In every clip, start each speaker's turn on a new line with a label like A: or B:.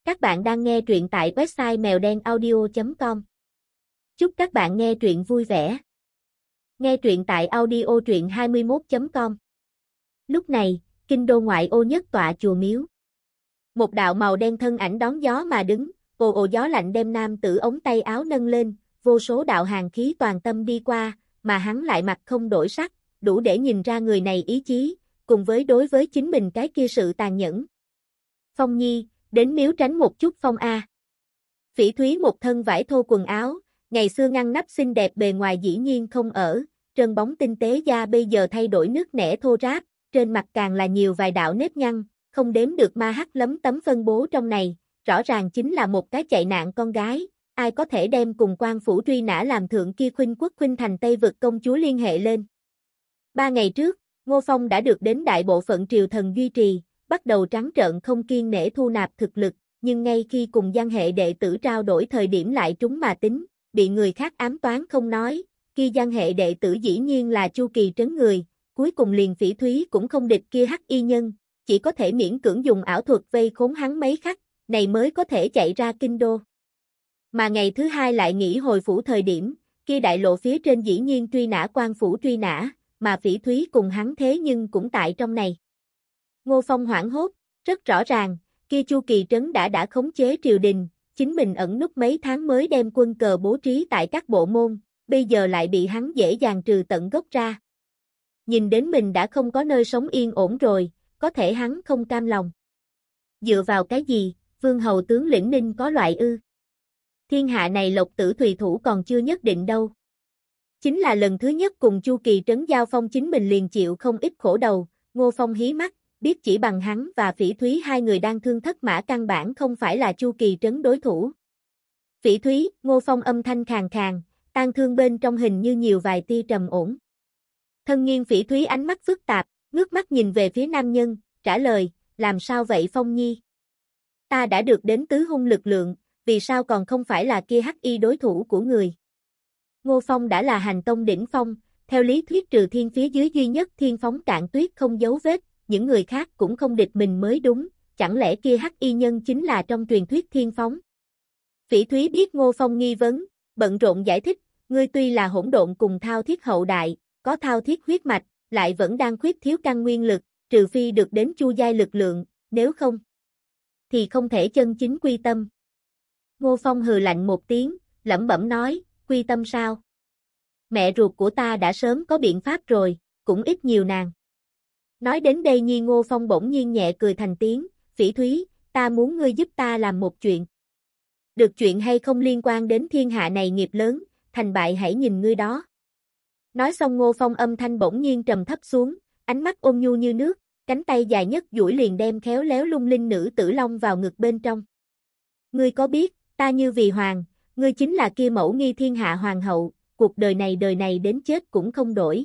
A: Các bạn đang nghe truyện tại website mèo đen audio.com. Chúc các bạn nghe truyện vui vẻ. Nghe truyện tại audio truyện21.com. Lúc này, kinh đô ngoại ô nhất tọa chùa miếu. Một đạo màu đen thân ảnh đón gió mà đứng, ồ ồ gió lạnh đem nam tử ống tay áo nâng lên, vô số đạo hàn khí toàn tâm đi qua, mà hắn lại mặt không đổi sắc, đủ để nhìn ra người này ý chí, cùng với đối với chính mình cái kia sự tàn nhẫn. Phong Nhi, đến miếu tránh một chút phong a. Phỉ Thúy một thân vải thô quần áo, ngày xưa ngăn nắp xinh đẹp bề ngoài dĩ nhiên không ở, trơn bóng tinh tế da bây giờ thay đổi nước nẻ thô ráp, trên mặt càng là nhiều vài đạo nếp nhăn, không đếm được ma hắc lấm tấm phân bố trong này, rõ ràng chính là một cái chạy nạn con gái, ai có thể đem cùng quan phủ truy nã làm thượng kia khuynh quốc khuynh thành Tây vực công chúa liên hệ lên. 3 ngày trước, Ngô Phong đã được đến đại bộ phận triều thần duy trì, bắt đầu trắng trợn không kiêng nể thu nạp thực lực, nhưng ngay khi cùng văn hệ đệ tử trao đổi thời điểm lại trúng mà tính, bị người khác ám toán không nói, kia văn hệ đệ tử dĩ nhiên là Chu Kỳ trấn người, cuối cùng liền Phỉ Thúy cũng không địch kia hắc y nhân, chỉ có thể miễn cưỡng dùng ảo thuật vây khốn hắn mấy khắc, này mới có thể chạy ra kinh đô. Mà ngày thứ hai lại nghỉ hồi phủ thời điểm, kia đại lộ phía trên dĩ nhiên truy nã quan phủ truy nã, mà Phỉ Thúy cùng hắn thế nhưng cũng tại trong này. Ngô Phong hoảng hốt, rất rõ ràng, kia Chu Kỳ trấn đã khống chế triều đình, chính mình ẩn núp mấy tháng mới đem quân cờ bố trí tại các bộ môn, bây giờ lại bị hắn dễ dàng trừ tận gốc ra. Nhìn đến mình đã không có nơi sống yên ổn rồi, có thể hắn không cam lòng. Dựa vào cái gì, vương hầu tướng lĩnh ninh có loại ư? Thiên hạ này lộc tử thùy thủ còn chưa nhất định đâu. Chính là lần thứ nhất cùng Chu Kỳ trấn giao phong chính mình liền chịu không ít khổ đầu, Ngô Phong hí mắt, biết chỉ bằng hắn và Phỉ Thúy hai người đang thương thất mã căn bản không phải là Chu Kỳ trấn đối thủ. Phỉ Thúy, Ngô Phong âm thanh khàn khàn, tang thương bên trong hình như nhiều vài tia trầm ổn. Thân nghiêng Phỉ Thúy ánh mắt phức tạp, ngước mắt nhìn về phía nam nhân, trả lời, làm sao vậy Phong Nhi? Ta đã được đến tứ hung lực lượng, vì sao còn không phải là kia hắc y đối thủ của người? Ngô Phong đã là hành tông đỉnh phong, theo lý thuyết trừ thiên phía dưới duy nhất thiên phóng cạn tuyết không dấu vết, những người khác cũng không địch mình mới đúng, chẳng lẽ kia hắc y nhân chính là trong truyền thuyết thiên phóng? Phỉ Thúy biết Ngô Phong nghi vấn, bận rộn giải thích, ngươi tuy là hỗn độn cùng thao thiết hậu đại, có thao thiết huyết mạch, lại vẫn đang khuyết thiếu căn nguyên lực, trừ phi được đến chu giai lực lượng, nếu không, thì không thể chân chính quy tâm. Ngô Phong hừ lạnh một tiếng, lẩm bẩm nói, quy tâm sao? Mẹ ruột của ta đã sớm có biện pháp rồi, cũng ít nhiều nàng. Nói đến đây Nhi Ngô Phong bỗng nhiên nhẹ cười thành tiếng, Phỉ Thúy, ta muốn ngươi giúp ta làm một chuyện. Được chuyện hay không liên quan đến thiên hạ này nghiệp lớn, thành bại hãy nhìn ngươi đó. Nói xong Ngô Phong âm thanh bỗng nhiên trầm thấp xuống, ánh mắt ôn nhu như nước, cánh tay dài nhất duỗi liền đem khéo léo lung linh nữ tử long vào ngực bên trong. Ngươi có biết, ta như vì hoàng, ngươi chính là kia mẫu nghi thiên hạ hoàng hậu, cuộc đời này đến chết cũng không đổi.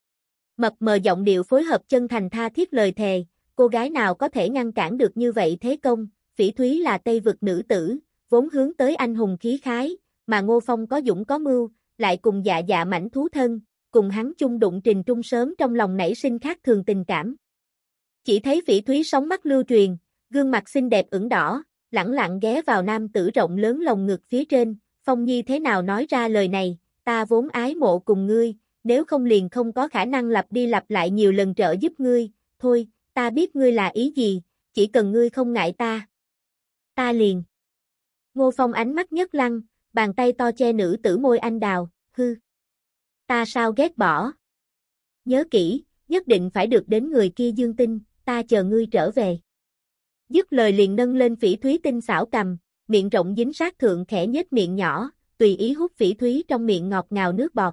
A: Mập mờ giọng điệu phối hợp chân thành tha thiết lời thề, cô gái nào có thể ngăn cản được như vậy thế công? Phỉ Thúy là Tây vực nữ tử, vốn hướng tới anh hùng khí khái, mà Ngô Phong có dũng có mưu, lại cùng dạ dạ mảnh thú thân, cùng hắn chung đụng trình trung sớm trong lòng nảy sinh khác thường tình cảm. Chỉ thấy Phỉ Thúy sóng mắt lưu truyền, gương mặt xinh đẹp ửng đỏ, lẳng lặng ghé vào nam tử rộng lớn lồng ngực phía trên, Phong Nhi thế nào nói ra lời này, ta vốn ái mộ cùng ngươi, nếu không liền không có khả năng lặp đi lặp lại nhiều lần trợ giúp ngươi, thôi, ta biết ngươi là ý gì, chỉ cần ngươi không ngại ta. Ta liền. Ngô Phong ánh mắt nhất lăng, bàn tay to che nữ tử môi anh đào, hư. Ta sao ghét bỏ. Nhớ kỹ, nhất định phải được đến người kia dương tinh, ta chờ ngươi trở về. Dứt lời liền nâng lên Phỉ Thúy tinh xảo cầm, miệng rộng dính sát thượng khẽ nhếch miệng nhỏ, tùy ý hút Phỉ Thúy trong miệng ngọt ngào nước bọt.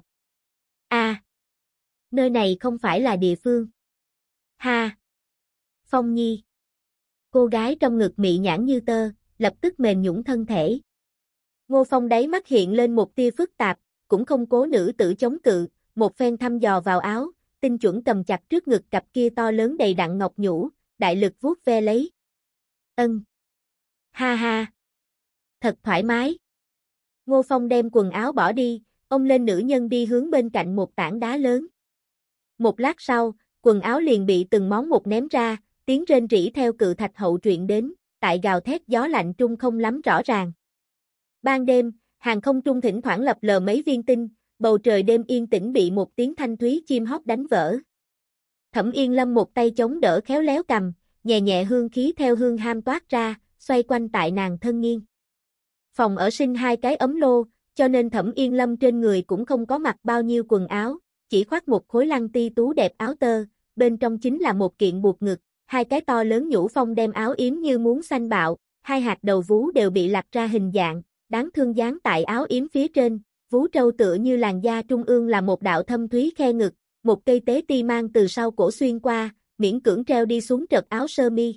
A: Nơi này không phải là địa phương. Ha! Phong Nhi. Cô gái trong ngực mị nhãn như tơ, lập tức mềm nhũn thân thể. Ngô Phong đáy mắt hiện lên một tia phức tạp, cũng không cố nữ tử chống cự, một phen thăm dò vào áo, tinh chuẩn cầm chặt trước ngực cặp kia to lớn đầy đặn ngọc nhũ, đại lực vuốt ve lấy. Ân. Ha ha. Thật thoải mái. Ngô Phong đem quần áo bỏ đi, ôm lên nữ nhân đi hướng bên cạnh một tảng đá lớn. Một lát sau, quần áo liền bị từng món một ném ra, tiếng rên rỉ theo cự thạch hậu truyện đến, tại gào thét gió lạnh trung không lắm rõ ràng. Ban đêm, hàng không trung thỉnh thoảng lập lờ mấy viên tinh, bầu trời đêm yên tĩnh bị một tiếng thanh thúy chim hót đánh vỡ. Thẩm Yên Lâm một tay chống đỡ khéo léo cầm, nhẹ nhẹ hương khí theo hương ham toát ra, xoay quanh tại nàng thân nghiêng. Phòng ở sinh 2 cái ấm lô, cho nên Thẩm Yên Lâm trên người cũng không có mặc bao nhiêu quần áo, chỉ khoác một khối lăng ti tú đẹp áo tơ, bên trong chính là một kiện buộc ngực, 2 cái to lớn nhũ phong đem áo yếm như muốn xanh bạo, 2 hạt đầu vú đều bị lặt ra hình dạng, đáng thương dán tại áo yếm phía trên, vú trâu tựa như làn da trung ương là một đạo thâm thúy khe ngực, một cây tế ti mang từ sau cổ xuyên qua, miễn cưỡng treo đi xuống trật áo sơ mi.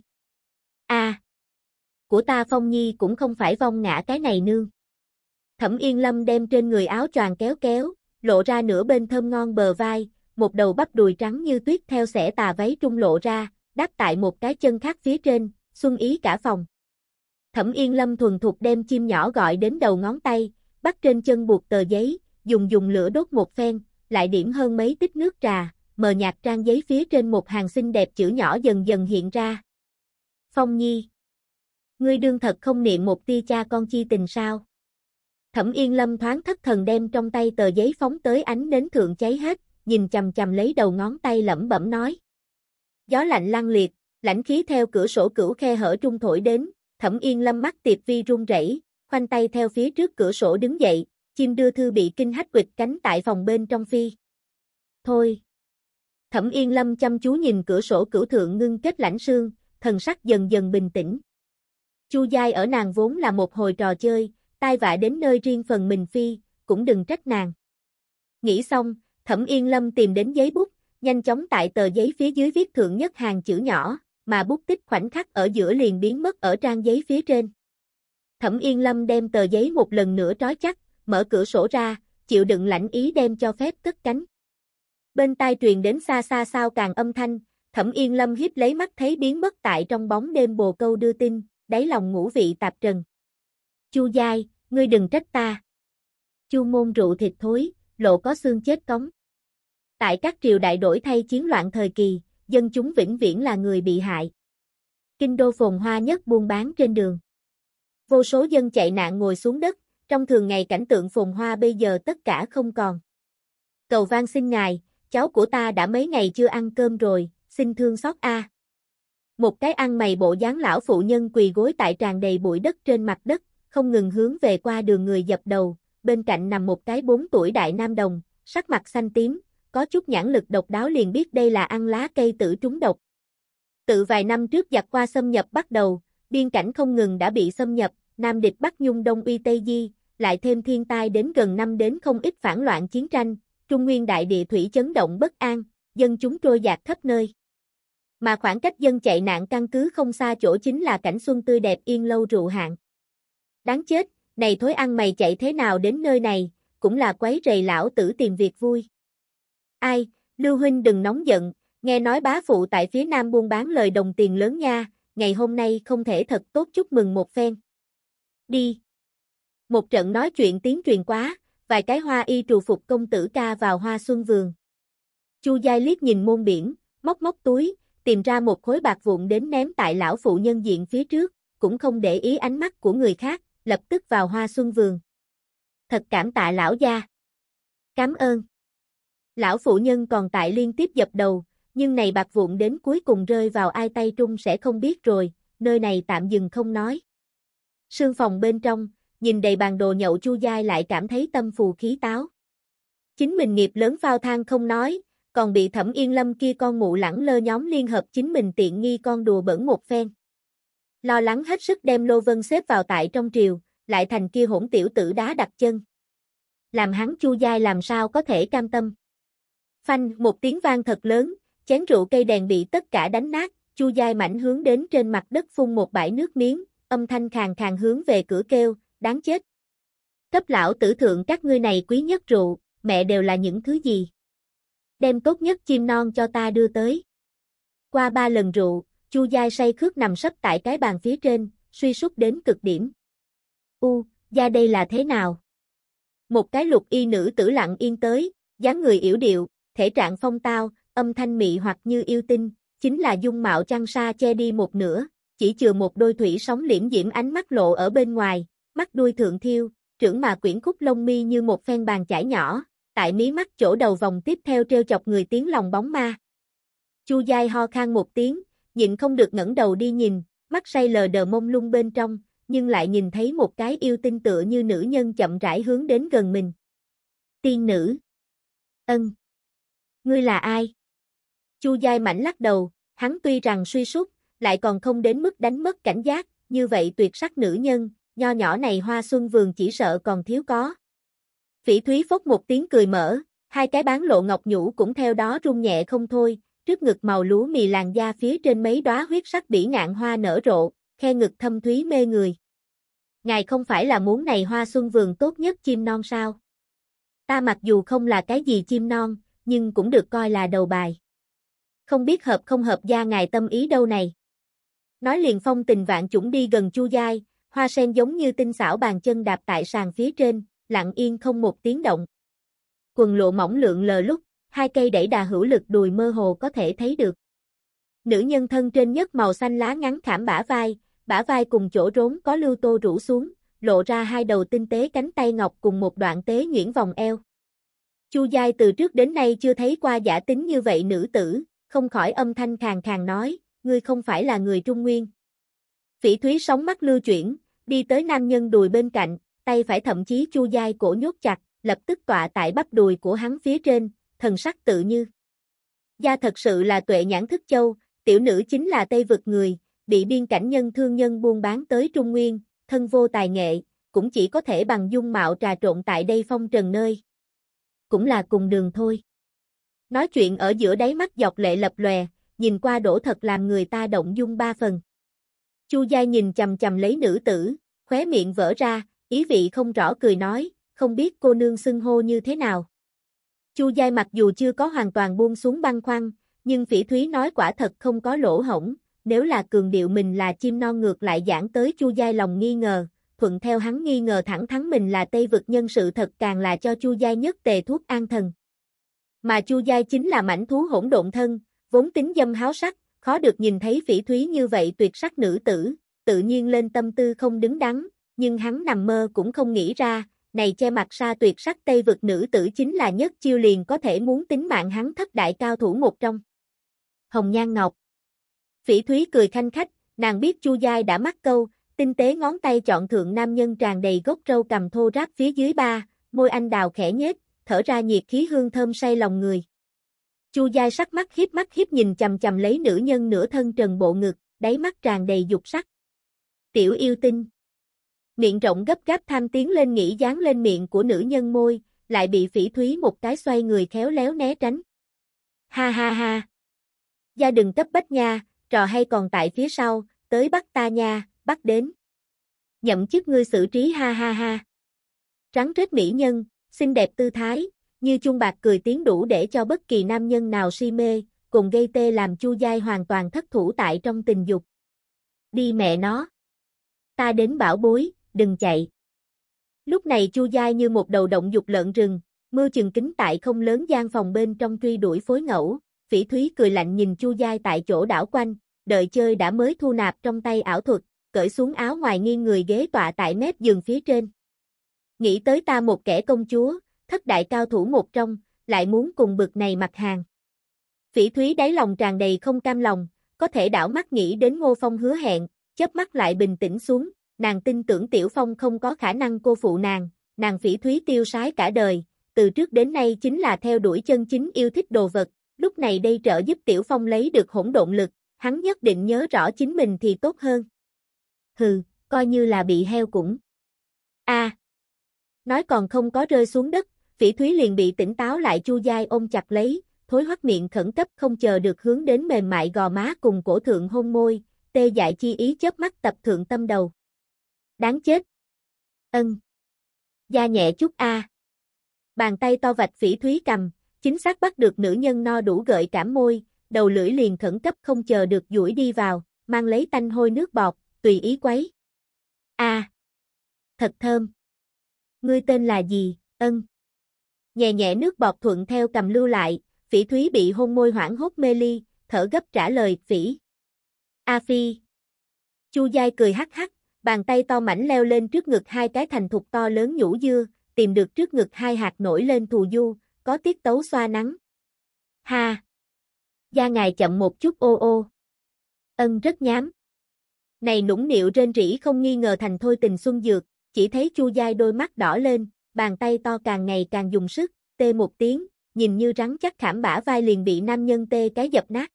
A: Của ta Phong Nhi cũng không phải vong ngã cái này nương. Thẩm Yên Lâm đem trên người áo choàng kéo kéo, lộ ra nửa bên thơm ngon bờ vai, một đầu bắp đùi trắng như tuyết theo xẻ tà váy trung lộ ra, đáp tại một cái chân khác phía trên, xuân ý cả phòng. Thẩm Yên Lâm thuần thục đem chim nhỏ gọi đến đầu ngón tay, bắt trên chân buộc tờ giấy, dùng lửa đốt một phen, lại điểm hơn mấy tích nước trà, mờ nhạt trang giấy phía trên một hàng xinh đẹp chữ nhỏ dần dần hiện ra. Phong Nhi, ngươi đương thật không niệm một tia cha con chi tình sao? Thẩm Yên Lâm thoáng thất thần đem trong tay tờ giấy phóng tới ánh nến thượng cháy hết, nhìn chằm chằm lấy đầu ngón tay lẩm bẩm nói. Gió lạnh lăng liệt, lãnh khí theo cửa sổ cửu khe hở trung thổi đến, Thẩm Yên Lâm mắt tiệp vi run rẩy, khoanh tay theo phía trước cửa sổ đứng dậy, chim đưa thư bị kinh hách quịch cánh tại phòng bên trong phi. Thôi. Thẩm Yên Lâm chăm chú nhìn cửa sổ cửu thượng ngưng kết lãnh sương, thần sắc dần dần bình tĩnh. Chu giai ở nàng vốn là một hồi trò chơi, tai vạ đến nơi riêng phần mình phi, cũng đừng trách nàng. Nghĩ xong, Thẩm Yên Lâm tìm đến giấy bút, nhanh chóng tại tờ giấy phía dưới viết thượng nhất hàng chữ nhỏ, mà bút tích khoảnh khắc ở giữa liền biến mất ở trang giấy phía trên. Thẩm Yên Lâm đem tờ giấy một lần nữa trói chắc, mở cửa sổ ra, chịu đựng lãnh ý đem cho phép cất cánh. Bên tai truyền đến xa xa sao càng âm thanh, Thẩm Yên Lâm hiếp lấy mắt thấy biến mất tại trong bóng đêm bồ câu đưa tin, đáy lòng ngũ vị tạp trần. Chu giai, ngươi đừng trách ta. Chu môn rượu thịt thối, lộ có xương chết cống. Tại các triều đại đổi thay chiến loạn thời kỳ, dân chúng vĩnh viễn là người bị hại. Kinh đô phồn hoa nhất buôn bán trên đường. Vô số dân chạy nạn ngồi xuống đất, trong thường ngày cảnh tượng phồn hoa bây giờ tất cả không còn. Cầu van xin ngài, cháu của ta đã mấy ngày chưa ăn cơm rồi, xin thương xót a. Một cái ăn mày bộ dáng lão phụ nhân quỳ gối tại tràn đầy bụi đất trên mặt đất, không ngừng hướng về qua đường người dập đầu, bên cạnh nằm một cái 4 tuổi đại nam đồng, sắc mặt xanh tím, có chút nhãn lực độc đáo liền biết đây là ăn lá cây tử trúng độc. Tự vài năm trước giặc qua xâm nhập bắt đầu, biên cảnh không ngừng đã bị xâm nhập, Nam địch Bắc Nhung Đông uy Tây Di, lại thêm thiên tai đến gần năm đến không ít phản loạn chiến tranh, Trung Nguyên đại địa thủy chấn động bất an, dân chúng trôi dạt khắp nơi. Mà khoảng cách dân chạy nạn căn cứ không xa chỗ chính là cảnh xuân tươi đẹp yên lâu rượu hạn. Đáng chết, này thối ăn mày chạy thế nào đến nơi này, cũng là quấy rầy lão tử tìm việc vui. Ai, Lưu huynh đừng nóng giận, nghe nói bá phụ tại phía nam buôn bán lời đồng tiền lớn nha, ngày hôm nay không thể thật tốt chúc mừng một phen. Đi. Một trận nói chuyện tiếng truyền quá, vài cái hoa y trù phục công tử ca vào hoa xuân vườn. Chu giai liếc nhìn môn biển, móc móc túi, tìm ra một khối bạc vụn đến ném tại lão phụ nhân diện phía trước, cũng không để ý ánh mắt của người khác, lập tức vào hoa xuân vườn. Thật cảm tạ lão gia. Cảm ơn. Lão phụ nhân còn tại liên tiếp dập đầu, nhưng này bạc vụn đến cuối cùng rơi vào ai tay trung sẽ không biết rồi, nơi này tạm dừng không nói. Sương phòng bên trong, nhìn đầy bàn đồ nhậu Chu giai lại cảm thấy tâm phù khí táo. Chính mình nghiệp lớn phao thang không nói, còn bị Thẩm Yên Lâm kia con mụ lẳng lơ nhóm liên hợp chính mình tiện nghi con đùa bẩn một phen. Lo lắng hết sức đem Lô Vân xếp vào tại trong triều, lại thành kia hỗn tiểu tử đá đặt chân. Làm hắn Chu giai làm sao có thể cam tâm. Phanh, một tiếng vang thật lớn, chén rượu cây đèn bị tất cả đánh nát, Chu giai mảnh hướng đến trên mặt đất phun một bãi nước miếng, âm thanh khàn khàn hướng về cửa kêu, đáng chết. Cấp lão tử thượng các ngươi này quý nhất rượu, mẹ đều là những thứ gì? Đem tốt nhất chim non cho ta đưa tới. Qua 3 lần rượu, Chu giai say khướt nằm sấp tại cái bàn phía trên, suy sút đến cực điểm. Gia đây là thế nào? Một cái lục y nữ tử lặng yên tới, dáng người yểu điệu, thể trạng phong tao, âm thanh mị hoặc như yêu tinh, chính là dung mạo trăng sa che đi một nửa, chỉ chừa một đôi thủy sóng liễm diễm ánh mắt lộ ở bên ngoài, mắt đuôi thượng thiêu, trưởng mà quyển khúc lông mi như một phen bàn chải nhỏ, tại mí mắt chỗ đầu vòng tiếp theo trêu chọc người tiếng lòng bóng ma. Chu Giai ho khan một tiếng, nhịn không được ngẩng đầu đi nhìn, mắt say lờ đờ mông lung bên trong, nhưng lại nhìn thấy một cái yêu tinh tựa như nữ nhân chậm rãi hướng đến gần mình. Tiên nữ. Ân. Ngươi là ai? Chu Giai Mảnh lắc đầu, hắn tuy rằng suy sút, lại còn không đến mức đánh mất cảnh giác, như vậy tuyệt sắc nữ nhân, nho nhỏ này Hoa Xuân Vườn chỉ sợ còn thiếu có. Phỉ Thúy phốc một tiếng cười mở, hai cái bán lộ ngọc nhũ cũng theo đó rung nhẹ không thôi, trước ngực màu lúa mì làn da phía trên mấy đóa huyết sắc bỉ ngạn hoa nở rộ, khe ngực thâm thúy mê người. Ngài không phải là muốn này Hoa Xuân Vườn tốt nhất chim non sao? Ta mặc dù không là cái gì chim non, nhưng cũng được coi là đầu bài. Không biết hợp không hợp gia ngài tâm ý đâu này. Nói liền phong tình vạn chủng đi gần Chu Giai, hoa sen giống như tinh xảo bàn chân đạp tại sàn phía trên, lặng yên không một tiếng động. Quần lộ mỏng lượn lờ lúc, hai cây đẩy đà hữu lực đùi mơ hồ có thể thấy được. Nữ nhân thân trên nhất màu xanh lá ngắn khảm bả vai cùng chỗ rốn có lưu tô rũ xuống, lộ ra hai đầu tinh tế cánh tay ngọc cùng một đoạn tế nhuyễn vòng eo. Chu Giai từ trước đến nay chưa thấy qua giả tính như vậy nữ tử, không khỏi âm thanh khàn khàn nói, ngươi không phải là người Trung Nguyên. Phỉ Thúy sóng mắt lưu chuyển, đi tới nam nhân đùi bên cạnh, tay phải thậm chí Chu Giai cổ nhốt chặt, lập tức tọa tại bắp đùi của hắn phía trên, thần sắc tự như. Gia thật sự là tuệ nhãn thức châu, tiểu nữ chính là Tây vực người, bị biên cảnh nhân thương nhân buôn bán tới Trung Nguyên, thân vô tài nghệ, cũng chỉ có thể bằng dung mạo trà trộn tại đây phong trần nơi. Cũng là cùng đường thôi. Nói chuyện ở giữa đáy mắt dọc lệ lập lòe, nhìn qua đổ thật làm người ta động dung ba phần. Chu Giai nhìn chầm chầm lấy nữ tử, khóe miệng vỡ ra, ý vị không rõ cười nói, không biết cô nương xưng hô như thế nào. Chu Giai mặc dù chưa có hoàn toàn buông xuống băn khoăn, nhưng Phỉ Thúy nói quả thật không có lỗ hổng, nếu là cường điệu mình là chim non ngược lại giảng tới Chu Giai lòng nghi ngờ, thuận theo hắn nghi ngờ thẳng thắn mình là Tây vực nhân sự thật càng là cho Chu Giai nhất tề thuốc an thần. Mà Chu Giai chính là mãnh thú hỗn độn thân, vốn tính dâm háo sắc, khó được nhìn thấy Phỉ Thúy như vậy tuyệt sắc nữ tử, tự nhiên lên tâm tư không đứng đắn, nhưng hắn nằm mơ cũng không nghĩ ra, này che mặt sa tuyệt sắc Tây vực nữ tử chính là nhất chiêu liền có thể muốn tính mạng hắn thất đại cao thủ một trong. Hồng Nhan Ngọc. Phỉ Thúy cười khanh khách, nàng biết Chu Giai đã mắc câu, tinh tế ngón tay chọn thượng nam nhân tràn đầy gốc râu cầm thô ráp phía dưới ba, môi anh đào khẽ nhếch, thở ra nhiệt khí hương thơm say lòng người. Chu Giai sắc mắt hiếp nhìn chầm chầm lấy nữ nhân nửa thân trần bộ ngực, đáy mắt tràn đầy dục sắc. Tiểu yêu tinh. Miệng rộng gấp gáp tham tiến lên nghĩ dán lên miệng của nữ nhân môi, lại bị Phỉ Thúy một cái xoay người khéo léo né tránh. Ha ha ha. Gia đừng cấp bách nha, trò hay còn tại phía sau, tới bắt ta nha, bắt đến. Nhậm chức ngươi xử trí ha ha ha. Trắng trết mỹ nhân, xinh đẹp tư thái, như chuông bạc cười tiếng đủ để cho bất kỳ nam nhân nào si mê, cùng gây tê làm Chu Giai hoàn toàn thất thủ tại trong tình dục. Đi mẹ nó. Ta đến bảo bối, đừng chạy. Lúc này Chu Giai như một đầu động dục lợn rừng, mưa chừng kính tại không lớn gian phòng bên trong truy đuổi phối ngẫu, Phỉ Thúy cười lạnh nhìn Chu Giai tại chỗ đảo quanh, đợi chơi đã mới thu nạp trong tay ảo thuật, cởi xuống áo ngoài nghiêng người ghế tọa tại mép giường phía trên. Nghĩ tới ta một kẻ công chúa, thất đại cao thủ một trong, lại muốn cùng bực này mặt hàng. Phỉ Thúy đáy lòng tràn đầy không cam lòng, có thể đảo mắt nghĩ đến Ngô Phong hứa hẹn, chớp mắt lại bình tĩnh xuống, nàng tin tưởng Tiểu Phong không có khả năng cô phụ nàng Phỉ Thúy tiêu sái cả đời, từ trước đến nay chính là theo đuổi chân chính yêu thích đồ vật, lúc này đây trợ giúp Tiểu Phong lấy được hỗn độn lực, hắn nhất định nhớ rõ chính mình thì tốt hơn. Hừ, coi như là bị heo cũng. Nói còn không có rơi xuống đất, Phỉ Thúy liền bị tỉnh táo lại Chu Giai ôm chặt lấy, thối hoắt miệng khẩn cấp không chờ được hướng đến mềm mại gò má cùng cổ thượng hôn môi, tê dại chi ý chớp mắt tập thượng tâm đầu. Đáng chết. Ân. Da nhẹ chút a. Bàn tay to vạch Phỉ Thúy cầm, chính xác bắt được nữ nhân no đủ gợi cảm môi, đầu lưỡi liền khẩn cấp không chờ được duỗi đi vào, mang lấy tanh hôi nước bọt, tùy ý quấy. Thật thơm. Ngươi tên là gì? Ân. Nhẹ nhẹ nước bọt thuận theo cầm lưu lại, Phỉ Thúy bị hôn môi hoảng hốt mê ly, thở gấp trả lời Phỉ. A Phi. Chu Giai cười hắc hắc, bàn tay to mảnh leo lên trước ngực hai cái thành thục to lớn nhũ dưa, tìm được trước ngực hai hạt nổi lên thù du, có tiết tấu xoa nắng. Ha! Da ngài chậm một chút ô ô. Ân rất nhám. Này nũng nịu rên rỉ không nghi ngờ thành thôi tình xuân dược, chỉ thấy Chu Giai đôi mắt đỏ lên, bàn tay to càng ngày càng dùng sức, tê một tiếng, nhìn như rắn chắc khảm bả vai liền bị nam nhân tê cái dập nát.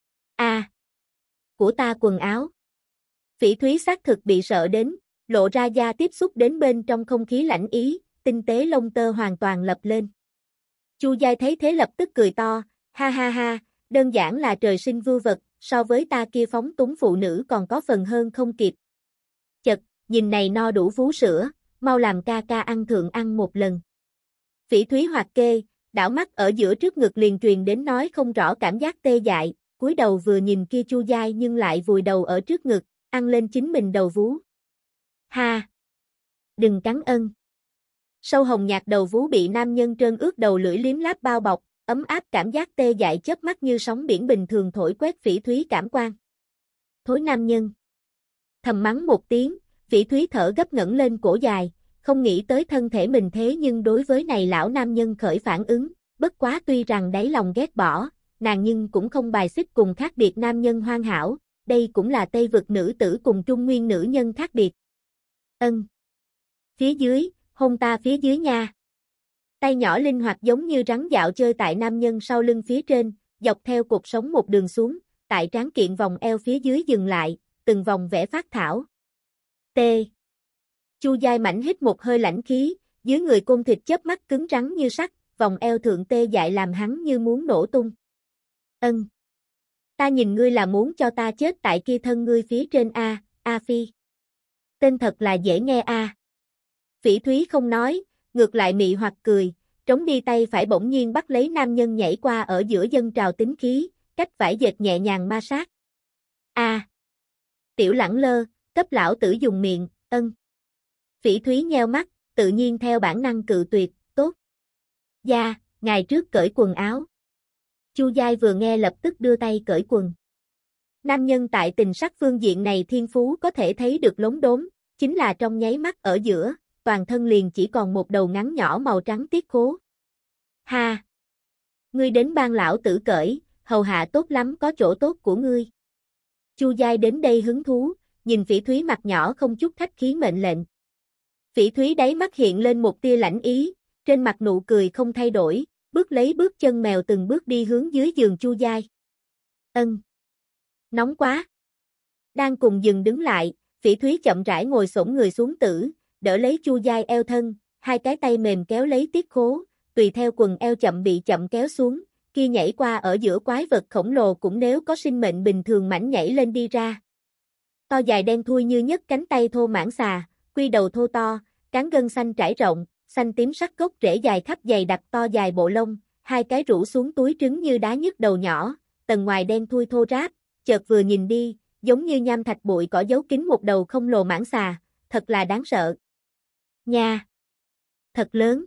A: A! Của ta quần áo. Phỉ Thúy xác thực bị sợ đến, lộ ra da tiếp xúc đến bên trong không khí lạnh ý, tinh tế lông tơ hoàn toàn lập lên. Chu Giai thấy thế lập tức cười to, ha ha ha, đơn giản là trời sinh vưu vật, so với ta kia phóng túng phụ nữ còn có phần hơn không kịp. Chật, nhìn này no đủ vú sữa, mau làm ca ca ăn thượng ăn một lần. Phỉ Thúy hoạt kê, đảo mắt ở giữa trước ngực liền truyền đến nói không rõ cảm giác tê dại, cúi đầu vừa nhìn kia Chu Giai nhưng lại vùi đầu ở trước ngực, ăn lên chính mình đầu vú. Ha! Đừng cắn ân. Sâu hồng nhạt đầu vú bị nam nhân trơn ướt đầu lưỡi liếm láp bao bọc, ấm áp cảm giác tê dại chớp mắt như sóng biển bình thường thổi quét Phỉ Thúy cảm quan. Thối nam nhân. Thầm mắng một tiếng, Phỉ Thúy thở gấp ngẩng lên cổ dài, không nghĩ tới thân thể mình thế nhưng đối với này lão nam nhân khởi phản ứng, bất quá tuy rằng đáy lòng ghét bỏ, nàng nhưng cũng không bài xích cùng khác biệt nam nhân hoàn hảo, đây cũng là Tây vực nữ tử cùng Trung Nguyên nữ nhân khác biệt. Ân. Phía dưới, hôn ta phía dưới nha. Tay nhỏ linh hoạt giống như rắn dạo chơi tại nam nhân sau lưng phía trên, dọc theo cột sống một đường xuống, tại trán kiện vòng eo phía dưới dừng lại, từng vòng vẽ phát thảo. T. Chu Giai mảnh hít một hơi lãnh khí, dưới người côn thịt chớp mắt cứng rắn như sắt, vòng eo thượng tê dại làm hắn như muốn nổ tung. Ân. Ta nhìn ngươi là muốn cho ta chết tại kia thân ngươi phía trên A, A Phi. Tên thật là dễ nghe A. Phỉ Thúy không nói, ngược lại mị hoặc cười, trống đi tay phải bỗng nhiên bắt lấy nam nhân nhảy qua ở giữa dân trào tính khí, cách vải dệt nhẹ nhàng ma sát. A. Tiểu lẳng lơ, cấp lão tử dùng miệng, ân. Phỉ Thúy nheo mắt, tự nhiên theo bản năng cự tuyệt, tốt. Dạ, ngày trước cởi quần áo. Chu Giai vừa nghe lập tức đưa tay cởi quần. Nam nhân tại tình sắc phương diện này thiên phú có thể thấy được lốm đốm, chính là trong nháy mắt ở giữa, toàn thân liền chỉ còn một đầu ngắn nhỏ màu trắng tiết khố. Ha! Ngươi đến ban lão tử cởi, hầu hạ tốt lắm có chỗ tốt của ngươi. Chu Giai đến đây hứng thú, nhìn Phỉ Thúy mặt nhỏ không chút khách khí mệnh lệnh. Phỉ Thúy đáy mắt hiện lên một tia lãnh ý, trên mặt nụ cười không thay đổi, bước lấy bước chân mèo từng bước đi hướng dưới giường Chu Giai. Ân. Nóng quá. Đang cùng giường đứng lại, Phỉ Thúy chậm rãi ngồi xổm người xuống tử, đỡ lấy Chu Giai eo thân, hai cái tay mềm kéo lấy tiết khố, tùy theo quần eo bị chậm kéo xuống, kia nhảy qua ở giữa quái vật khổng lồ cũng nếu có sinh mệnh bình thường mảnh nhảy lên đi ra. To dài đen thui như nhất cánh tay thô mãng xà, quy đầu thô to, cán gân xanh trải rộng, xanh tím sắc gốc rễ dài khắp dày đặc to dài bộ lông, hai cái rũ xuống túi trứng như đá nhức đầu nhỏ, tầng ngoài đen thui thô ráp, chợt vừa nhìn đi, giống như nham thạch bụi cỏ giấu kín một đầu không lồ mãng xà, thật là đáng sợ. Nha! Thật lớn!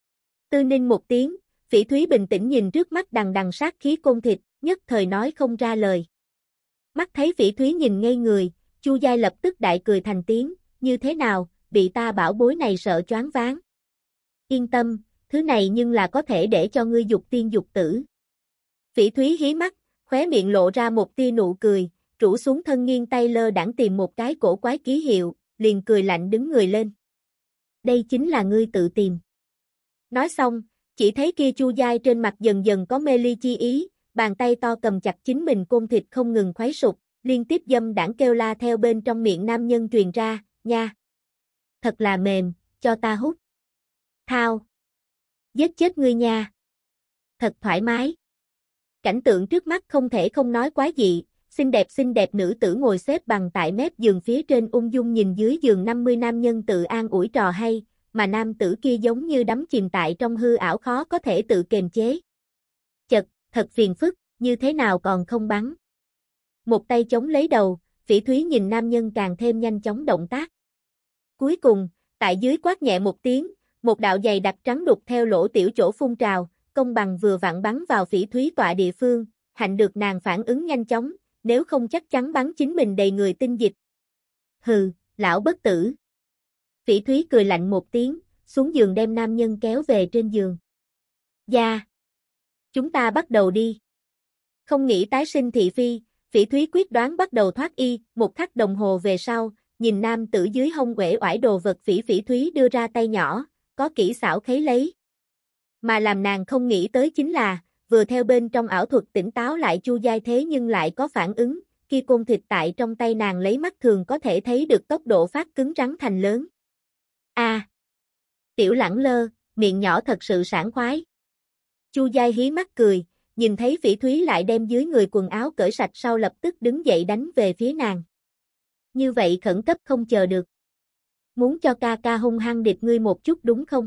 A: Tư ninh một tiếng, Phỉ Thúy bình tĩnh nhìn trước mắt đằng đằng sát khí côn thịt, nhất thời nói không ra lời. Mắt thấy Phỉ Thúy nhìn ngây người, Chu Giai lập tức đại cười thành tiếng, như thế nào, bị ta bảo bối này sợ choáng váng. Yên tâm, thứ này nhưng là có thể để cho ngươi dục tiên dục tử. Phỉ Thúy hí mắt, khóe miệng lộ ra một tia nụ cười, rũ xuống thân nghiêng tay lơ đãng tìm một cái cổ quái ký hiệu, liền cười lạnh đứng người lên. Đây chính là ngươi tự tìm. Nói xong, chỉ thấy kia Chu Giai trên mặt dần dần có mê ly chi ý, bàn tay to cầm chặt chính mình côn thịt không ngừng khuấy sụp, liên tiếp dâm đãng kêu la theo bên trong miệng nam nhân truyền ra, nha. Thật là mềm, cho ta hút. Thao. Giết chết ngươi nha. Thật thoải mái. Cảnh tượng trước mắt không thể không nói quái dị, xinh đẹp nữ tử ngồi xếp bằng tại mép giường phía trên ung dung nhìn dưới giường 50 nam nhân tự an ủi trò hay, mà nam tử kia giống như đắm chìm tại trong hư ảo khó có thể tự kiềm chế. Chật, thật phiền phức, như thế nào còn không bắn. Một tay chống lấy đầu, Phỉ Thúy nhìn nam nhân càng thêm nhanh chóng động tác. Cuối cùng, tại dưới quát nhẹ một tiếng, một đạo dày đặc trắng đục theo lỗ tiểu chỗ phun trào, công bằng vừa vặn bắn vào Phỉ Thúy tọa địa phương, hạnh được nàng phản ứng nhanh chóng, nếu không chắc chắn bắn chính mình đầy người tinh dịch. Hừ, lão bất tử. Phỉ Thúy cười lạnh một tiếng, xuống giường đem nam nhân kéo về trên giường. Dạ. Chúng ta bắt đầu đi. Không nghĩ tái sinh thị phi, Phỉ Thúy quyết đoán bắt đầu thoát y, một khắc đồng hồ về sau, nhìn nam tử dưới hông uể oải đồ vật Phỉ Thúy đưa ra tay nhỏ, có kỹ xảo kháy lấy. Mà làm nàng không nghĩ tới chính là, vừa theo bên trong ảo thuật tỉnh táo lại Chu Giai thế nhưng lại có phản ứng, kia côn thịt tại trong tay nàng lấy mắt thường có thể thấy được tốc độ phát cứng rắn thành lớn. A. Tiểu Lẳng Lơ, miệng nhỏ thật sự sảng khoái. Chu Giai hí mắt cười, nhìn thấy Phỉ Thúy lại đem dưới người quần áo cởi sạch sau lập tức đứng dậy đánh về phía nàng. Như vậy khẩn cấp không chờ được. Muốn cho ca ca hung hăng địch ngươi một chút đúng không?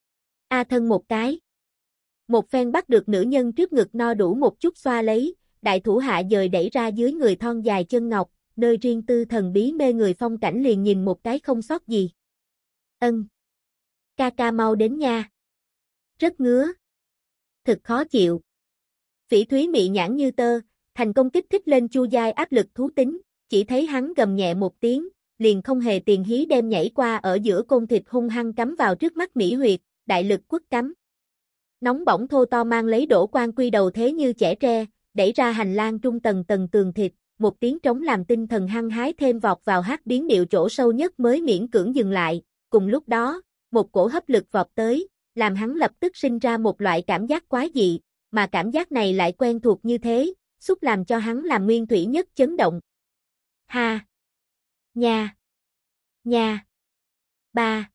A: A thân một cái. Một phen bắt được nữ nhân trước ngực no đủ một chút xoa lấy, đại thủ hạ dời đẩy ra dưới người thon dài chân ngọc, nơi riêng tư thần bí mê người phong cảnh liền nhìn một cái không sót gì. Ân. Ca ca mau đến nha. Rất ngứa. Thực khó chịu. Phỉ Thúy mị nhãn như tơ, thành công kích thích lên Chu Giai áp lực thú tính, chỉ thấy hắn gầm nhẹ một tiếng, liền không hề tiền hí đem nhảy qua ở giữa côn thịt hung hăng cắm vào trước mắt mỹ huyệt, đại lực quất cắm. Nóng bỏng thô to mang lấy đổ quan quy đầu thế như chẻ tre, đẩy ra hành lang trung tầng tầng tường thịt, một tiếng trống làm tinh thần hăng hái thêm vọt vào hát biến điệu chỗ sâu nhất mới miễn cưỡng dừng lại, cùng lúc đó, một cổ hấp lực vọt tới, làm hắn lập tức sinh ra một loại cảm giác quái dị, mà cảm giác này lại quen thuộc như thế, xúc làm cho hắn làm nguyên thủy nhất chấn động. Ha! Nha! Nha! Ba!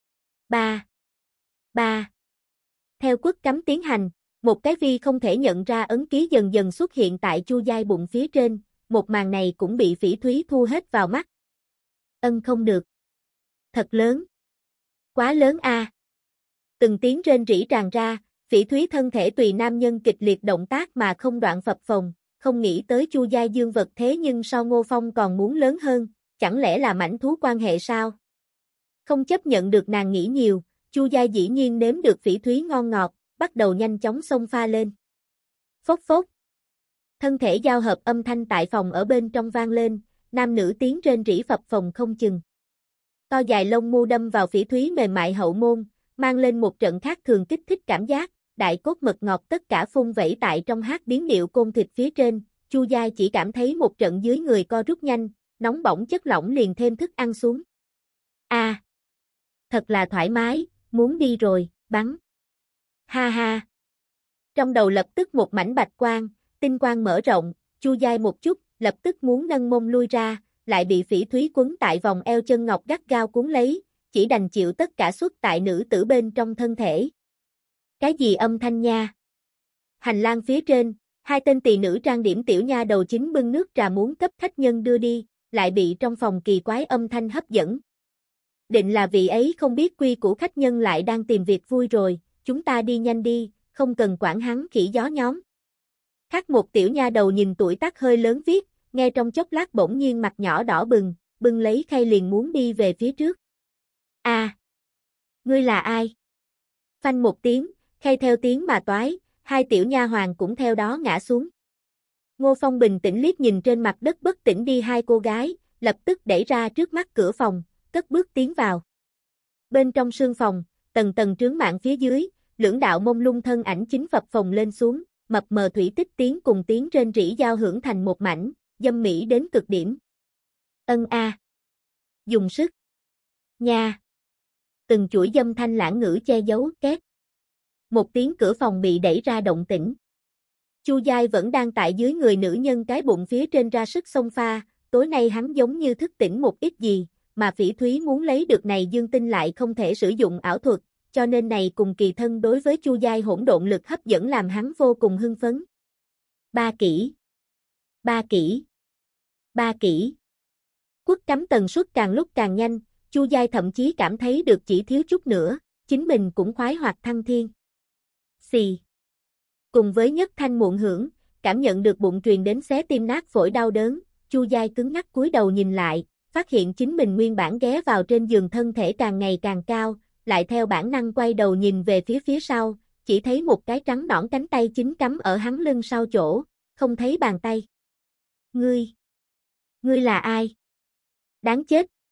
A: Ba! Ba! Theo quất cắm tiến hành, một cái vi không thể nhận ra ấn ký dần dần xuất hiện tại Chu Giai bụng phía trên, một màn này cũng bị Phỉ Thúy thu hết vào mắt. Ân không được. Thật lớn. Quá lớn a. Từng tiếng rên rỉ tràn ra, Phỉ Thúy thân thể tùy nam nhân kịch liệt động tác mà không đoạn phập phồng, không nghĩ tới Chu Giai dương vật thế nhưng so Ngô Phong còn muốn lớn hơn, chẳng lẽ là mãnh thú quan hệ sao? Không chấp nhận được nàng nghĩ nhiều, Chu Giai dĩ nhiên nếm được Phỉ Thúy ngon ngọt, bắt đầu nhanh chóng xông pha lên. Phốc phốc. Thân thể giao hợp âm thanh tại phòng ở bên trong vang lên, nam nữ tiếng rên rỉ phập phồng không chừng. To dài lông mu đâm vào Phỉ Thúy mềm mại hậu môn, mang lên một trận khác thường kích thích cảm giác, đại cốt mật ngọt tất cả phun vẩy tại trong hát biến điệu côn thịt phía trên, Chu Giai chỉ cảm thấy một trận dưới người co rút nhanh, nóng bỏng chất lỏng liền thêm thức ăn xuống. A, thật là thoải mái, muốn đi rồi, bắn. Ha ha. Trong đầu lập tức một mảnh bạch quang, tinh quang mở rộng, Chu Giai một chút, lập tức muốn nâng mông lui ra, lại bị Phỉ Thúy quấn tại vòng eo chân ngọc gắt gao cuốn lấy, chỉ đành chịu tất cả xuất tại nữ tử bên trong thân thể. Cái gì âm thanh nha? Hành lang phía trên, hai tên tỳ nữ trang điểm tiểu nha đầu chính bưng nước trà muốn cấp khách nhân đưa đi, lại bị trong phòng kỳ quái âm thanh hấp dẫn. Định là vị ấy không biết quy củ khách nhân lại đang tìm việc vui rồi, chúng ta đi nhanh đi, không cần quản hắn khỉ gió nhóm. Khác một tiểu nha đầu nhìn tuổi tác hơi lớn viết, nghe trong chốc lát bỗng nhiên mặt nhỏ đỏ bừng, bưng lấy khay liền muốn đi về phía trước. A, ngươi là ai? Phanh một tiếng, khay theo tiếng mà toái, hai tiểu nha hoàng cũng theo đó ngã xuống. Ngô Phong bình tĩnh liếc nhìn trên mặt đất bất tỉnh đi hai cô gái, lập tức đẩy ra trước mắt cửa phòng, cất bước tiến vào. Bên trong sương phòng, tầng tầng trướng mạng phía dưới, lưỡng đạo mông lung thân ảnh chính phập phồng lên xuống, mập mờ thủy tích tiếng cùng tiếng rên rỉ giao hưởng thành một mảnh, dâm mỹ đến cực điểm. Ân a. Dùng sức. Nha. Từng chuỗi dâm thanh lãng ngữ che giấu, két. Một tiếng cửa phòng bị đẩy ra động tĩnh. Chu Giai vẫn đang tại dưới người nữ nhân cái bụng phía trên ra sức xông pha, tối nay hắn giống như thức tỉnh một ít gì, mà Phỉ Thúy muốn lấy được này dương tinh lại không thể sử dụng ảo thuật, cho nên này cùng kỳ thân đối với Chu Giai hỗn độn lực hấp dẫn làm hắn vô cùng hưng phấn. Ba kỹ. Ba kỹ. Ba kỹ. Quất cắm tần suất càng lúc càng nhanh, Chu Giai thậm chí cảm thấy được chỉ thiếu chút nữa, chính mình cũng khoái hoạt thăng thiên. Xì. Cùng với nhất thanh muộn hưởng, cảm nhận được bụng truyền đến xé tim nát phổi đau đớn, Chu Giai cứng ngắc cúi đầu nhìn lại, phát hiện chính mình nguyên bản ghé vào trên giường thân thể càng ngày càng cao, lại theo bản năng quay đầu nhìn về phía sau, chỉ thấy một cái trắng nõn cánh tay chính cắm ở hắn lưng sau chỗ, không thấy bàn tay. Ngươi là ai? Đáng chết,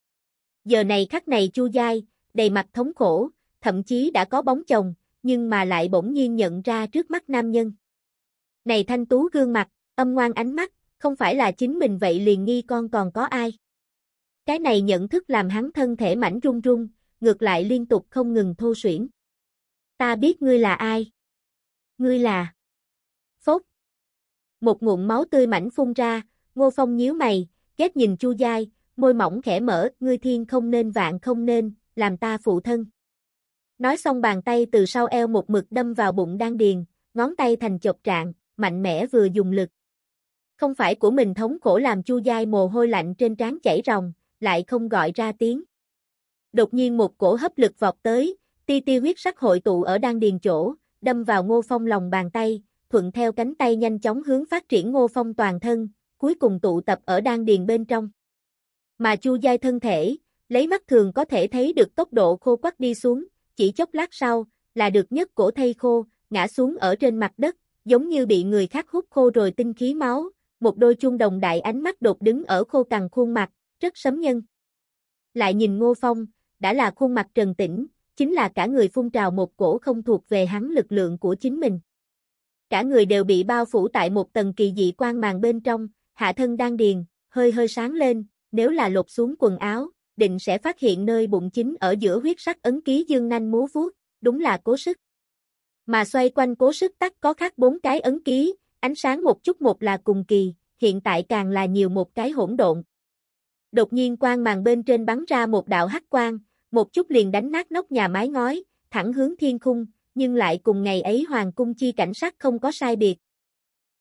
A: Giờ này khắc này Chu Giai, đầy mặt thống khổ, thậm chí đã có bóng chồng, nhưng mà lại bỗng nhiên nhận ra trước mắt nam nhân. Này thanh tú gương mặt, âm ngoan ánh mắt, không phải là chính mình vậy liền nghi con còn có ai. Cái này nhận thức làm hắn thân thể mảnh run run, ngược lại liên tục không ngừng thô suyễn. Ta biết ngươi là ai. Ngươi là... Phốt. Một ngụm máu tươi mảnh phun ra, Ngô Phong nhíu mày, ghét nhìn Chu Giai, môi mỏng khẽ mở, ngươi thiên không nên vạn không nên, làm ta phụ thân. Nói xong bàn tay từ sau eo một mực đâm vào bụng đan điền, ngón tay thành chộp trạng, mạnh mẽ vừa dùng lực. Không phải của mình thống khổ làm Chu Giai mồ hôi lạnh trên trán chảy ròng, lại không gọi ra tiếng. Đột nhiên một cổ hấp lực vọt tới, ti ti huyết sắc hội tụ ở đan điền chỗ, đâm vào Ngô Phong lòng bàn tay, thuận theo cánh tay nhanh chóng hướng phát triển Ngô Phong toàn thân, cuối cùng tụ tập ở đan điền bên trong. Mà Chu Giai thân thể, lấy mắt thường có thể thấy được tốc độ khô quắt đi xuống, chỉ chốc lát sau, là được nhấc cổ thây khô, ngã xuống ở trên mặt đất, giống như bị người khác hút khô rồi tinh khí máu, một đôi chuông đồng đại ánh mắt đột đứng ở khô cằn khuôn mặt, rất sấm nhân. Lại nhìn Ngô Phong, đã là khuôn mặt trần tĩnh, chính là cả người phun trào một cổ không thuộc về hắn lực lượng của chính mình. Cả người đều bị bao phủ tại một tầng kỳ dị quang màng bên trong, hạ thân đan điền, hơi hơi sáng lên, nếu là lột xuống quần áo, định sẽ phát hiện nơi bụng chính ở giữa huyết sắc ấn ký dương nanh múa vuốt, đúng là cố sức. Mà xoay quanh cố sức tắc có khác 4 cái ấn ký, ánh sáng một chút một là cùng kỳ, hiện tại càng là nhiều một cái hỗn độn. Đột nhiên quang màng bên trên bắn ra một đạo hắc quang, một chút liền đánh nát nóc nhà mái ngói, thẳng hướng thiên khung, nhưng lại cùng ngày ấy hoàng cung chi cảnh sắc không có sai biệt,